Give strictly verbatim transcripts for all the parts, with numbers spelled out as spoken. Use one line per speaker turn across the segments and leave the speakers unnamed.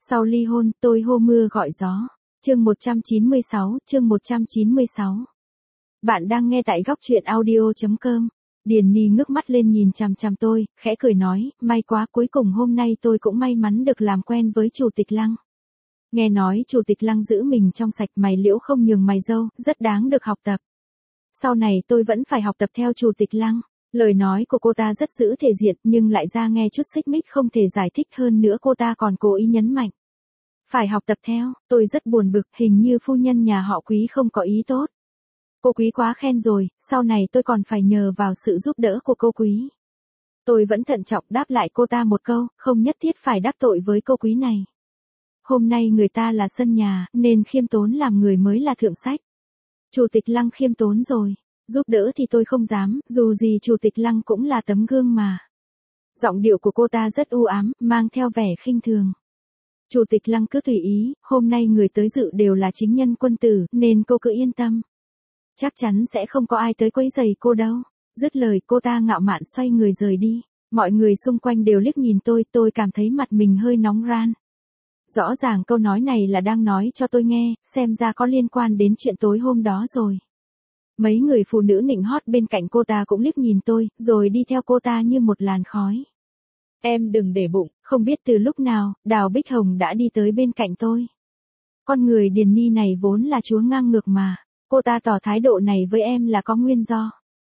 Sau ly hôn, tôi hô mưa gọi gió. Chương một trăm chín mươi sáu, chương một trăm chín mươi sáu. Bạn đang nghe tại góc truyện audio chấm com. Điền Ni ngước mắt lên nhìn chằm chằm tôi, khẽ cười nói, may quá, cuối cùng hôm nay tôi cũng may mắn được làm quen với Chủ tịch Lăng. Nghe nói Chủ tịch Lăng giữ mình trong sạch, mày liễu không nhường mày dâu, rất đáng được học tập. Sau này tôi vẫn phải học tập theo Chủ tịch Lăng. Lời nói của cô ta rất giữ thể diện nhưng lại ra nghe chút xích mích không thể giải thích, hơn nữa cô ta còn cố ý nhấn mạnh. Phải học tập theo, tôi rất buồn bực, hình như phu nhân nhà họ Quý không có ý tốt. Cô Quý quá khen rồi, sau này tôi còn phải nhờ vào sự giúp đỡ của cô Quý. Tôi vẫn thận trọng đáp lại cô ta một câu, không nhất thiết phải đắc tội với cô Quý này. Hôm nay người ta là sân nhà, nên khiêm tốn làm người mới là thượng sách. Chủ tịch Lăng khiêm tốn rồi, giúp đỡ thì tôi không dám, dù gì Chủ tịch Lăng cũng là tấm gương mà. Giọng điệu của cô ta rất u ám, mang theo vẻ khinh thường. Chủ tịch Lăng cứ tùy ý, hôm nay người tới dự đều là chính nhân quân tử, nên cô cứ yên tâm. Chắc chắn sẽ không có ai tới quấy rầy cô đâu. Dứt lời cô ta ngạo mạn xoay người rời đi. Mọi người xung quanh đều liếc nhìn tôi, tôi cảm thấy mặt mình hơi nóng ran. Rõ ràng câu nói này là đang nói cho tôi nghe, xem ra có liên quan đến chuyện tối hôm đó rồi. Mấy người phụ nữ nịnh hót bên cạnh cô ta cũng liếc nhìn tôi, rồi đi theo cô ta như một làn khói. Em đừng để bụng, không biết từ lúc nào, Đào Bích Hồng đã đi tới bên cạnh tôi. Con người Điền Ni này vốn là chúa ngang ngược mà, cô ta tỏ thái độ này với em là có nguyên do.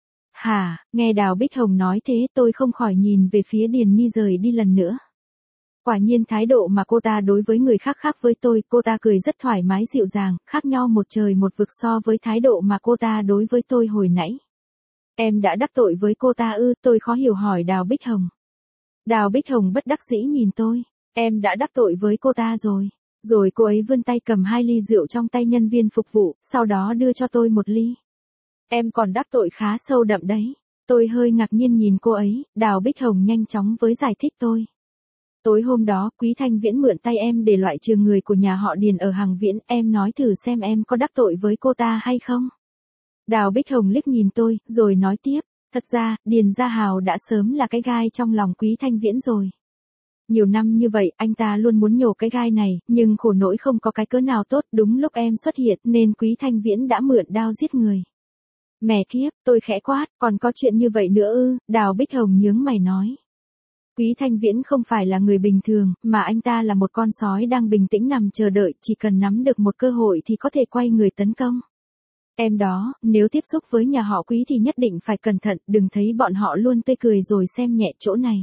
Hả, nghe Đào Bích Hồng nói thế tôi không khỏi nhìn về phía Điền Ni rời đi lần nữa. Quả nhiên thái độ mà cô ta đối với người khác khác với tôi, cô ta cười rất thoải mái dịu dàng, khác nhau một trời một vực so với thái độ mà cô ta đối với tôi hồi nãy. Em đã đắc tội với cô ta ư? Tôi khó hiểu hỏi Đào Bích Hồng. Đào Bích Hồng bất đắc dĩ nhìn tôi, em đã đắc tội với cô ta rồi. Rồi cô ấy vươn tay cầm hai ly rượu trong tay nhân viên phục vụ, sau đó đưa cho tôi một ly. Em còn đắc tội khá sâu đậm đấy. Tôi hơi ngạc nhiên nhìn cô ấy, Đào Bích Hồng nhanh chóng với giải thích tôi. Tối hôm đó, Quý Thanh Viễn mượn tay em để loại trừ người của nhà họ Điền ở Hàng Viễn, em nói thử xem em có đắc tội với cô ta hay không. Đào Bích Hồng liếc nhìn tôi, rồi nói tiếp, thật ra, Điền Gia Hào đã sớm là cái gai trong lòng Quý Thanh Viễn rồi. Nhiều năm như vậy, anh ta luôn muốn nhổ cái gai này, nhưng khổ nỗi không có cái cớ nào tốt, đúng lúc em xuất hiện nên Quý Thanh Viễn đã mượn đao giết người. Mẹ kiếp, tôi khẽ quát, còn có chuyện như vậy nữa ư? Đào Bích Hồng nhướng mày nói. Quý Thanh Viễn không phải là người bình thường, mà anh ta là một con sói đang bình tĩnh nằm chờ đợi, chỉ cần nắm được một cơ hội thì có thể quay người tấn công. Em đó, nếu tiếp xúc với nhà họ Quý thì nhất định phải cẩn thận, đừng thấy bọn họ luôn tươi cười rồi xem nhẹ chỗ này.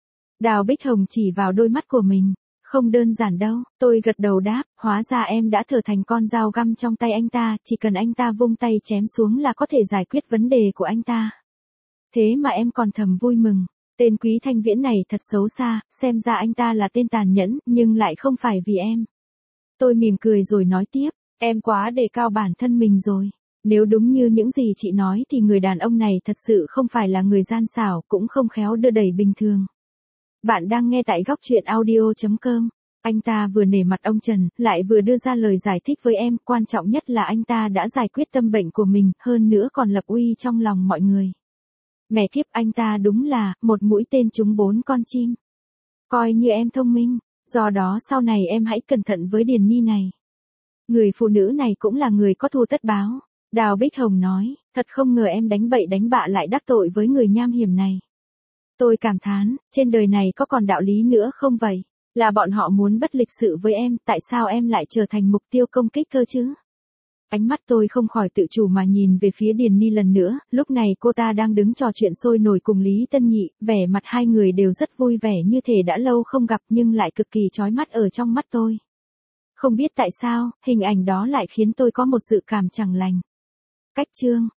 Đào Bích Hồng chỉ vào đôi mắt của mình. Không đơn giản đâu, tôi gật đầu đáp, hóa ra em đã trở thành con dao găm trong tay anh ta, chỉ cần anh ta vung tay chém xuống là có thể giải quyết vấn đề của anh ta. Thế mà em còn thầm vui mừng. Tên Quý Thanh Viễn này thật xấu xa, xem ra anh ta là tên tàn nhẫn, nhưng lại không phải vì em. Tôi mỉm cười rồi nói tiếp, em quá đề cao bản thân mình rồi. Nếu đúng như những gì chị nói thì người đàn ông này thật sự không phải là người gian xảo, cũng không khéo đưa đẩy bình thường. Bạn đang nghe tại góc truyện audio chấm com. Anh ta vừa nể mặt ông Trần, lại vừa đưa ra lời giải thích với em, quan trọng nhất là anh ta đã giải quyết tâm bệnh của mình, hơn nữa còn lập uy trong lòng mọi người. Mẹ kiếp, anh ta đúng là một mũi tên trúng bốn con chim. Coi như em thông minh, do đó sau này em hãy cẩn thận với Điền Ni này. Người phụ nữ này cũng là người có thù tất báo. Đào Bích Hồng nói, thật không ngờ em đánh bậy đánh bạ lại đắc tội với người nham hiểm này. Tôi cảm thán, trên đời này có còn đạo lý nữa không vậy? Là bọn họ muốn bất lịch sự với em, tại sao em lại trở thành mục tiêu công kích cơ chứ? Ánh mắt tôi không khỏi tự chủ mà nhìn về phía Điền Ni lần nữa, lúc này cô ta đang đứng trò chuyện sôi nổi cùng Lý Tân Nhị, vẻ mặt hai người đều rất vui vẻ như thể đã lâu không gặp nhưng lại cực kỳ chói mắt ở trong mắt tôi. Không biết tại sao, hình ảnh đó lại khiến tôi có một dự cảm chẳng lành. Cách chương